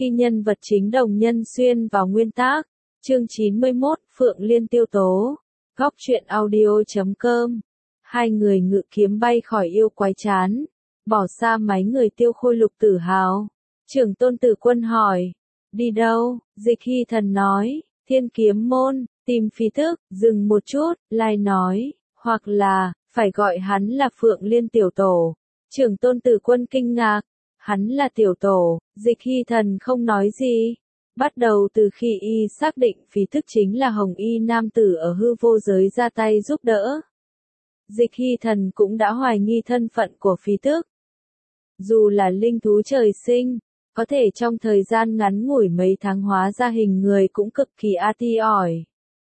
Khi nhân vật chính Đồng Nhân Xuyên vào nguyên tác. Chương 91, Phượng Liên Tiêu Tố. Góc truyện audio.com. Hai người ngự kiếm bay khỏi yêu quái chán, bỏ xa mấy người Tiêu Khôi Lục Tử Hào. Trưởng Tôn Tử Quân hỏi, đi đâu? Dịch Hy Thần nói, Thiên Kiếm Môn, tìm Phí Tức. Dừng một chút, lại nói, hoặc là, phải gọi hắn là Phượng Liên Tiểu Tổ. Trưởng Tôn Tử Quân kinh ngạc, hắn là Tiểu Tổ. Dịch Hy Thần không nói gì. Bắt đầu từ khi y xác định Phí Tức chính là hồng y nam tử ở hư vô giới ra tay giúp đỡ, Dịch Hy Thần cũng đã hoài nghi thân phận của Phí Tức. Dù là linh thú trời sinh, có thể trong thời gian ngắn ngủi mấy tháng hóa ra hình người cũng cực kỳ ti ỏi.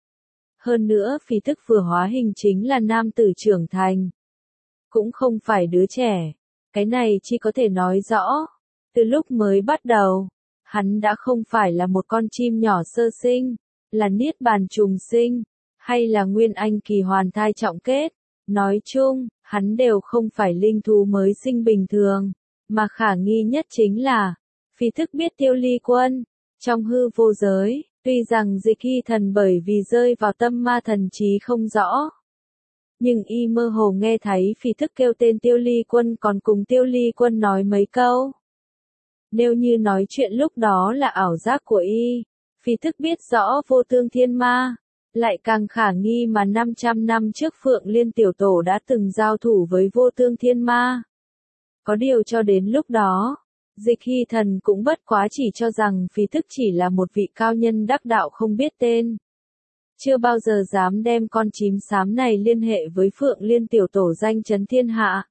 Hơn nữa Phí Tức vừa hóa hình chính là nam tử trưởng thành, cũng không phải đứa trẻ. Cái này chỉ có thể nói rõ, từ lúc mới bắt đầu, hắn đã không phải là một con chim nhỏ sơ sinh, là niết bàn trùng sinh, hay là nguyên anh kỳ hoàn thai trọng kết. Nói chung, hắn đều không phải linh thú mới sinh bình thường, mà khả nghi nhất chính là, Phí Tức biết Tiêu Ly Quân. Trong hư vô giới, tuy rằng Dịch Hy Thần bởi vì rơi vào tâm ma thần trí không rõ, nhưng y mơ hồ nghe thấy Phí Tức kêu tên Tiêu Ly Quân còn cùng Tiêu Ly Quân nói mấy câu. Nếu như nói chuyện lúc đó là ảo giác của y, Phí Tức biết rõ vô tương thiên ma, lại càng khả nghi mà 500 năm trước Phượng Liên Tiểu Tổ đã từng giao thủ với vô tương thiên ma. Có điều cho đến lúc đó, Dịch Hy Thần cũng bất quá chỉ cho rằng Phí Tức chỉ là một vị cao nhân đắc đạo không biết tên. Chưa bao giờ dám đem con chím xám này liên hệ với Phượng Liên Tiểu Tổ danh chấn thiên hạ.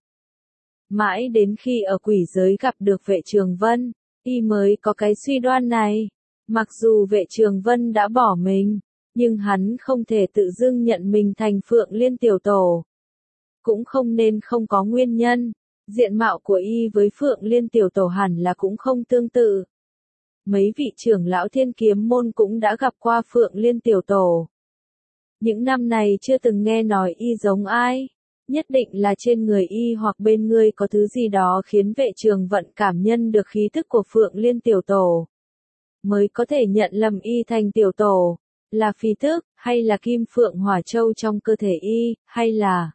Mãi đến khi ở quỷ giới gặp được Vệ Trường Vân, y mới có cái suy đoan này. Mặc dù Vệ Trường Vân đã bỏ mình, nhưng hắn không thể tự dưng nhận mình thành Phượng Liên Tiểu Tổ. Cũng không nên không có nguyên nhân. Diện mạo của y với Phượng Liên Tiểu Tổ hẳn là cũng không tương tự. Mấy vị trưởng lão Thiên Kiếm Môn cũng đã gặp qua Phượng Liên Tiểu Tổ. Những năm này chưa từng nghe nói y giống ai. Nhất định là trên người y hoặc bên người có thứ gì đó khiến Vệ Trường Vận cảm nhận được khí thức của Phượng Liên Tiểu Tổ, mới có thể nhận lầm y thành Tiểu Tổ. Là Phí Tức, hay là Kim Phượng Hỏa Châu trong cơ thể y, hay là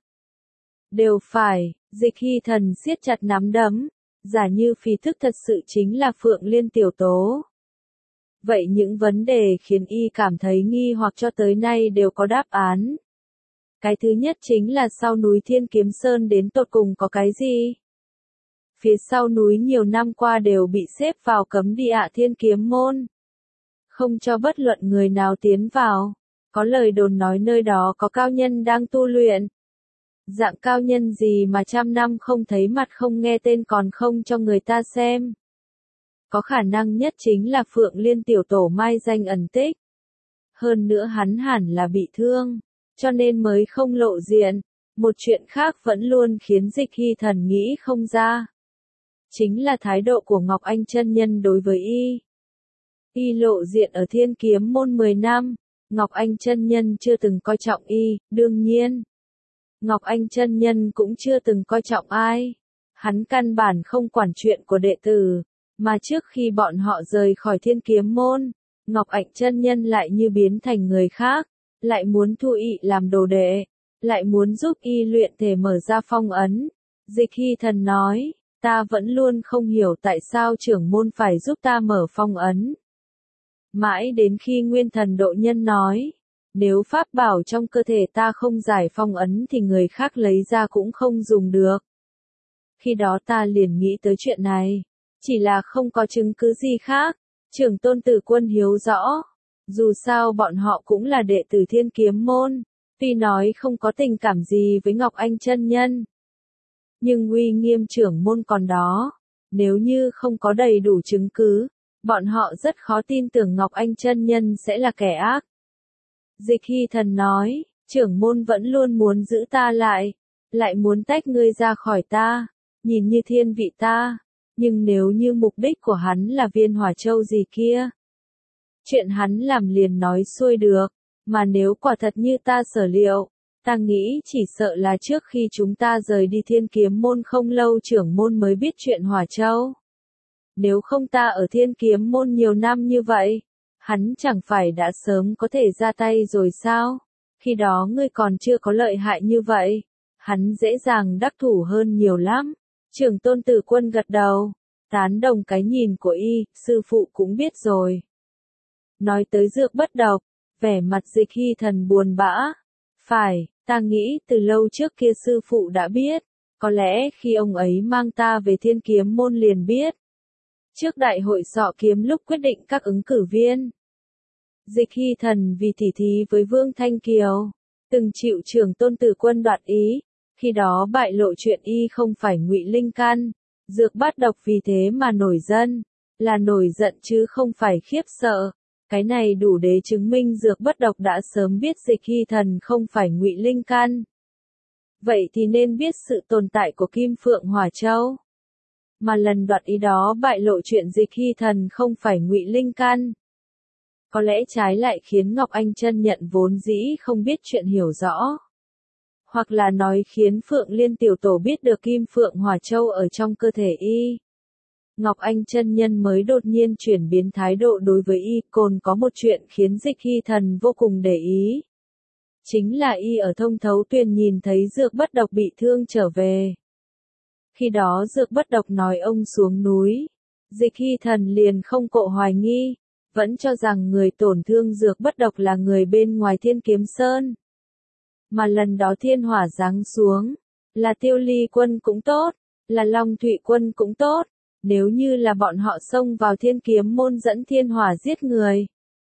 đều phải. Dịch Hy Thần siết chặt nắm đấm. Giả như Phí Tức thật sự chính là Phượng Liên Tiểu Tố, vậy những vấn đề khiến y cảm thấy nghi hoặc cho tới nay đều có đáp án. Cái thứ nhất chính là sau núi Thiên Kiếm Sơn đến tột cùng có cái gì? Phía sau núi nhiều năm qua đều bị xếp vào cấm địa Thiên Kiếm Môn, không cho bất luận người nào tiến vào. Có lời đồn nói nơi đó có cao nhân đang tu luyện. Dạng cao nhân gì mà trăm năm không thấy mặt không nghe tên còn không cho người ta xem. Có khả năng nhất chính là Phượng Liên Tiểu Tổ mai danh ẩn tích. Hơn nữa hắn hẳn là bị thương, cho nên mới không lộ diện. Một chuyện khác vẫn luôn khiến Dịch Hy Thần nghĩ không ra, chính là thái độ của Ngọc Anh chân nhân đối với y. Y lộ diện ở Thiên Kiếm Môn 10 năm, Ngọc Anh chân nhân chưa từng coi trọng y, đương nhiên Ngọc Anh chân nhân cũng chưa từng coi trọng ai. Hắn căn bản không quản chuyện của đệ tử, mà trước khi bọn họ rời khỏi Thiên Kiếm Môn, Ngọc Anh chân nhân lại như biến thành người khác, lại muốn thu y làm đồ đệ, lại muốn giúp y luyện thể mở ra phong ấn. Dịch Hy Thần nói, ta vẫn luôn không hiểu tại sao trưởng môn phải giúp ta mở phong ấn. Mãi đến khi Nguyên Thần Độ Nhân nói, nếu pháp bảo trong cơ thể ta không giải phong ấn thì người khác lấy ra cũng không dùng được. Khi đó ta liền nghĩ tới chuyện này, chỉ là không có chứng cứ gì khác. Trưởng Tôn Tử Quân hiếu rõ, dù sao bọn họ cũng là đệ tử Thiên Kiếm Môn, tuy nói không có tình cảm gì với Ngọc Anh chân nhân, nhưng uy nghiêm trưởng môn còn đó. Nếu như không có đầy đủ chứng cứ, bọn họ rất khó tin tưởng Ngọc Anh chân nhân sẽ là kẻ ác. Dịch Hy Thần nói, trưởng môn vẫn luôn muốn giữ ta lại muốn tách ngươi ra khỏi ta, nhìn như thiên vị ta, nhưng nếu như mục đích của hắn là viên hỏa châu gì kia, chuyện hắn làm liền nói xuôi được, mà nếu quả thật như ta sở liệu, ta nghĩ chỉ sợ là trước khi chúng ta rời đi Thiên Kiếm Môn không lâu trưởng môn mới biết chuyện hỏa châu. Nếu không ta ở Thiên Kiếm Môn nhiều năm như vậy, hắn chẳng phải đã sớm có thể ra tay rồi sao? Khi đó ngươi còn chưa có lợi hại như vậy, hắn dễ dàng đắc thủ hơn nhiều lắm. Trưởng Tôn Tử Quân gật đầu, tán đồng cái nhìn của y, sư phụ cũng biết rồi. Nói tới dược bất độc, vẻ mặt Dịch Hy Thần buồn bã. Phải, ta nghĩ từ lâu trước kia sư phụ đã biết, có lẽ khi ông ấy mang ta về Thiên Kiếm Môn liền biết. Trước đại hội sọ kiếm lúc quyết định các ứng cử viên, Dịch Hy Thần vì tỉ thí với Vương Thanh Kiều, từng chịu Trưởng Tôn Tử Quân đoạt ý, khi đó bại lộ chuyện y không phải ngụy linh căn, dược bát độc, vì thế mà nổi dân, là nổi giận chứ không phải khiếp sợ. Cái này đủ để chứng minh dược bất độc đã sớm biết Dịch Hy Thần không phải ngụy linh căn. Vậy thì nên biết sự tồn tại của Kim Phượng Hỏa Châu. Mà lần đoạt ý đó bại lộ chuyện Dịch Hy Thần không phải ngụy linh căn. Có lẽ trái lại khiến Ngọc Anh Chân Nhận vốn dĩ không biết chuyện hiểu rõ. Hoặc là nói khiến Phượng Liên tiểu tổ biết được Kim Phượng Hỏa Châu ở trong cơ thể y. Ngọc Anh Chân Nhân mới đột nhiên chuyển biến thái độ đối với y, còn có một chuyện khiến Dịch Hy Thần vô cùng để ý. Chính là y ở Thông Thấu Tuyền nhìn thấy dược bất độc bị thương trở về. Khi đó dược bất độc nói ông xuống núi, Dịch Hy Thần liền không cộ hoài nghi, vẫn cho rằng người tổn thương dược bất độc là người bên ngoài Thiên Kiếm Sơn. Mà lần đó thiên hỏa giáng xuống, là Tiêu Ly Quân cũng tốt, là Long Thụy Quân cũng tốt, nếu như là bọn họ xông vào Thiên Kiếm Môn dẫn thiên hỏa giết người.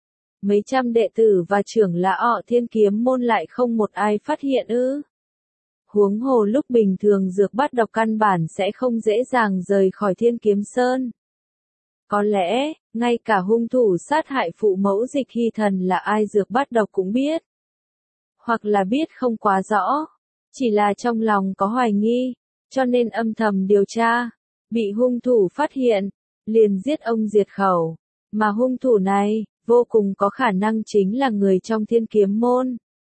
Mấy trăm đệ tử và trưởng lão Thiên Kiếm Môn lại không một ai phát hiện ư? Huống hồ lúc bình thường dược bát độc căn bản sẽ không dễ dàng rời khỏi Thiên Kiếm Sơn. Có lẽ, ngay cả hung thủ sát hại phụ mẫu Dịch Hy Thần là ai dược bát độc cũng biết. Hoặc là biết không quá rõ, chỉ là trong lòng có hoài nghi, cho nên âm thầm điều tra, bị hung thủ phát hiện, liền giết ông diệt khẩu. Mà hung thủ này, vô cùng có khả năng chính là người trong Thiên Kiếm Môn.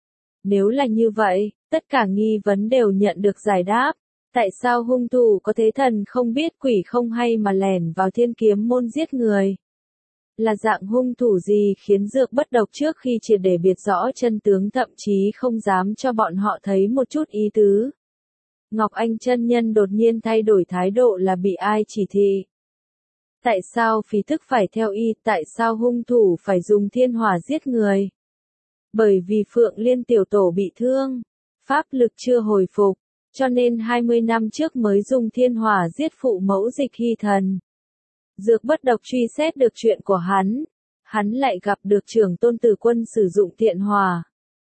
Nếu là như vậy, tất cả nghi vấn đều nhận được giải đáp. Tại sao hung thủ có thế thần không biết quỷ không hay mà lẻn vào Thiên Kiếm Môn giết người? Là dạng hung thủ gì khiến dược bất độc trước khi triệt để biệt rõ chân tướng thậm chí không dám cho bọn họ thấy một chút ý tứ? Ngọc Anh Chân Nhân đột nhiên thay đổi thái độ là bị ai chỉ thị? Tại sao phí thức phải theo y, tại sao hung thủ phải dùng thiên hỏa giết người? Bởi vì Phượng Liên tiểu tổ bị thương, pháp lực chưa hồi phục, cho nên 20 năm trước mới dùng thiên hỏa giết phụ mẫu Dịch Hy Thần. Dược bất độc truy xét được chuyện của hắn lại gặp được Trưởng Tôn Tử Quân sử dụng thiện hỏa.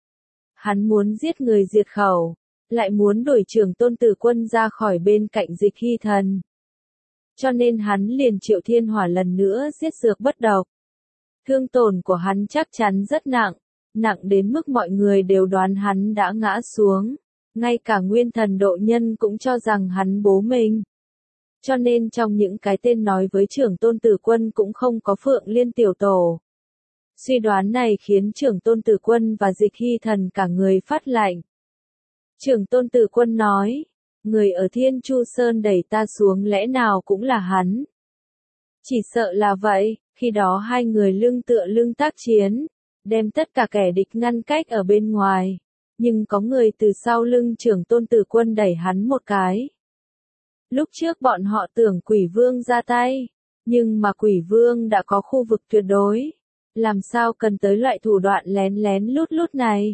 Hắn muốn giết người diệt khẩu, lại muốn đuổi Trưởng Tôn Tử Quân ra khỏi bên cạnh Dịch Hy Thần. Cho nên hắn liền triệu thiên hỏa lần nữa giết dược bất độc. Thương tổn của hắn chắc chắn rất nặng, nặng đến mức mọi người đều đoán hắn đã ngã xuống. Ngay cả Nguyên Thần Độ Nhân cũng cho rằng hắn bố mình. Cho nên trong những cái tên nói với Trưởng Tôn Tử Quân cũng không có Phượng Liên tiểu tổ. Suy đoán này khiến Trưởng Tôn Tử Quân và Dịch Hy Thần cả người phát lạnh. Trưởng Tôn Tử Quân nói, người ở Thiên Chu Sơn đẩy ta xuống lẽ nào cũng là hắn. Chỉ sợ là vậy, khi đó hai người lưng tựa lưng tác chiến, đem tất cả kẻ địch ngăn cách ở bên ngoài. Nhưng có người từ sau lưng Trưởng Tôn Tử Quân đẩy hắn một cái. Lúc trước bọn họ tưởng Quỷ Vương ra tay, nhưng mà Quỷ Vương đã có khu vực tuyệt đối. Làm sao cần tới loại thủ đoạn lén lén lút lút này?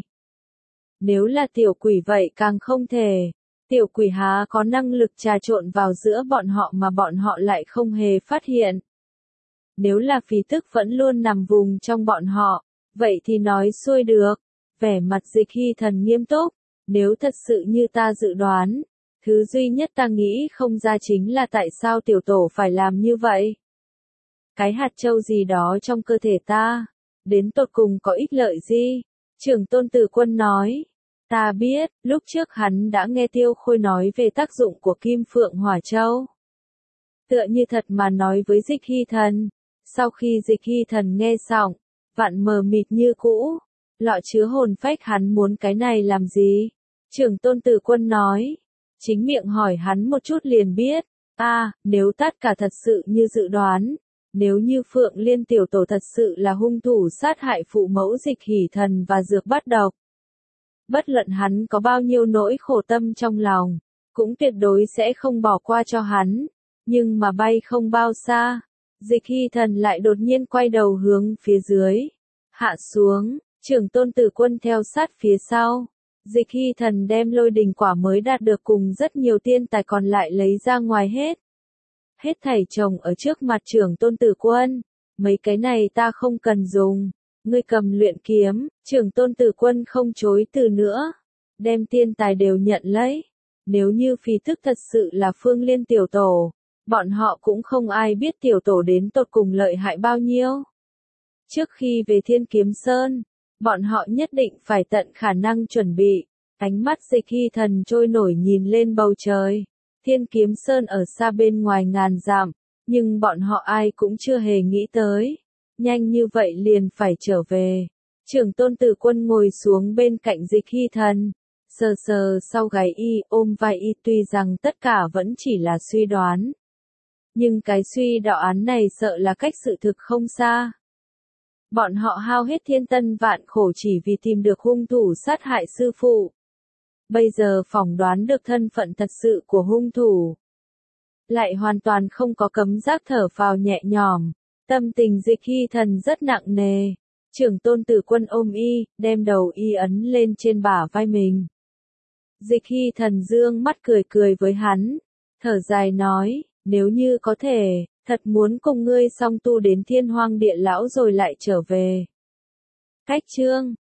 Nếu là tiểu quỷ vậy càng không thể. Tiểu quỷ há có năng lực trà trộn vào giữa bọn họ mà bọn họ lại không hề phát hiện. Nếu là phí thức vẫn luôn nằm vùng trong bọn họ, vậy thì nói xuôi được. Vẻ mặt Dịch Hy Thần nghiêm túc, nếu thật sự như ta dự đoán, thứ duy nhất ta nghĩ không ra chính là tại sao tiểu tổ phải làm như vậy. Cái hạt châu gì đó trong cơ thể ta, đến tột cùng có ích lợi gì? Trưởng Tôn Tử Quân nói, ta biết, lúc trước hắn đã nghe Tiêu Khôi nói về tác dụng của Kim Phượng Hỏa Châu. Tựa như thật mà nói với Dịch Hy Thần, sau khi Dịch Hy Thần nghe xong, vạn mờ mịt như cũ. Lọ chứa hồn phách hắn muốn cái này làm gì? Trưởng Tôn Tử Quân nói. Chính miệng hỏi hắn một chút liền biết. Nếu tất cả thật sự như dự đoán, nếu như Phượng Liên tiểu tổ thật sự là hung thủ sát hại phụ mẫu Dịch Hỷ Thần và dược bắt độc, bất luận hắn có bao nhiêu nỗi khổ tâm trong lòng, cũng tuyệt đối sẽ không bỏ qua cho hắn. Nhưng mà bay không bao xa, Dịch Hy Thần lại đột nhiên quay đầu hướng phía dưới, hạ xuống, Trưởng Tôn Tử Quân theo sát phía sau. Dịch Hy Thần đem Lôi Đình quả mới đạt được cùng rất nhiều tiên tài còn lại lấy ra ngoài hết. Hết thảy chồng ở trước mặt Trưởng Tôn Tử Quân, mấy cái này ta không cần dùng, ngươi cầm luyện kiếm. Trưởng Tôn Tử Quân không chối từ nữa, đem tiên tài đều nhận lấy. Nếu như Phí Thức thật sự là Phương Liên tiểu tổ, bọn họ cũng không ai biết tiểu tổ đến tột cùng lợi hại bao nhiêu. Trước khi về Thiên Kiếm Sơn, bọn họ nhất định phải tận khả năng chuẩn bị. Ánh mắt Dịch Hy Thần trôi nổi nhìn lên bầu trời. Thiên Kiếm Sơn ở xa bên ngoài ngàn dặm, nhưng bọn họ ai cũng chưa hề nghĩ tới. Nhanh như vậy liền phải trở về. Trưởng Tôn Tử Quân ngồi xuống bên cạnh Dịch Hy Thần, sờ sờ sau gáy y, ôm vai y, tuy rằng tất cả vẫn chỉ là suy đoán. Nhưng cái suy đoán này sợ là cách sự thực không xa. Bọn họ hao hết thiên tân vạn khổ chỉ vì tìm được hung thủ sát hại sư phụ. Bây giờ phỏng đoán được thân phận thật sự của hung thủ, lại hoàn toàn không có cấm giác thở phào nhẹ nhõm. Tâm tình Dịch Hy Thần rất nặng nề. Trưởng Tôn Tử Quân ôm y, đem đầu y ấn lên trên bả vai mình. Dịch Hy Thần dương mắt cười cười với hắn, thở dài nói, nếu như có thể, thật muốn cùng ngươi song tu đến Thiên Hoang Địa Lão rồi lại trở về. Cách chương